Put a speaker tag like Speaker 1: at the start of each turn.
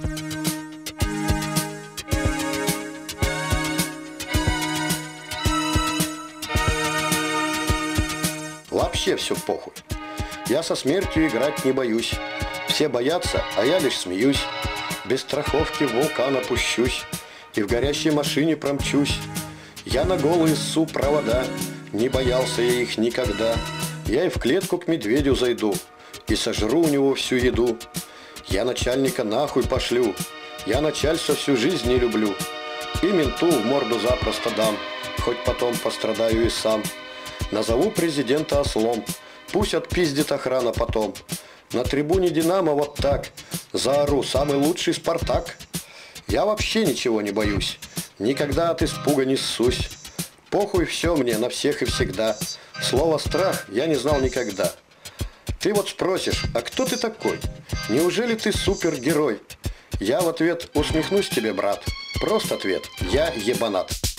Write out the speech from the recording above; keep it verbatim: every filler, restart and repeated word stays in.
Speaker 1: Вообще все похуй. Я со смертью играть не боюсь. Все боятся, а я лишь смеюсь. Без страховки в вулкан опущусь и в горящей машине промчусь. Я на голые ссу провода, не боялся я их никогда. Я и в клетку к медведю зайду и сожру у него всю еду. Я начальника нахуй пошлю, я начальство всю жизнь не люблю. И менту в морду запросто дам, хоть потом пострадаю и сам. Назову президента ослом, пусть отпиздит охрана потом. На трибуне «Динамо» вот так заору: самый лучший «Спартак». Я вообще ничего не боюсь, никогда от испуга не ссусь. Похуй все мне на всех и всегда. Слово «страх» я не знал никогда. Ты вот спросишь: а кто ты такой? Неужели ты супергерой? Я в ответ усмехнусь тебе, брат. Прост ответ: я ебанат.